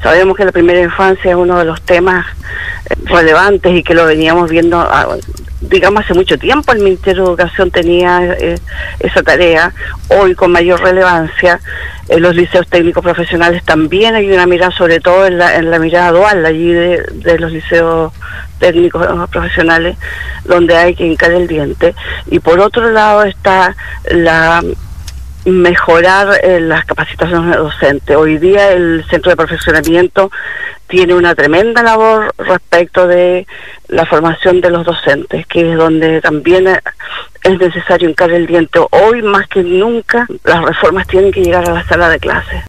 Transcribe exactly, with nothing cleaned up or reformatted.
Sabemos que la primera infancia es uno de los temas relevantes y que lo veníamos viendo, digamos, hace mucho tiempo. El Ministerio de Educación tenía eh, esa tarea. Hoy, con mayor relevancia, en los liceos técnicos profesionales también hay una mirada, sobre todo en la, en la mirada dual allí de, de los liceos técnicos profesionales, donde hay que hincar el diente. Y por otro lado está la mejorar eh, las capacitaciones docentes. Hoy día el Centro de Perfeccionamiento tiene una tremenda labor respecto de la formación de los docentes, que es donde también es necesario hincar el diente. Hoy más que nunca las reformas tienen que llegar a la sala de clases.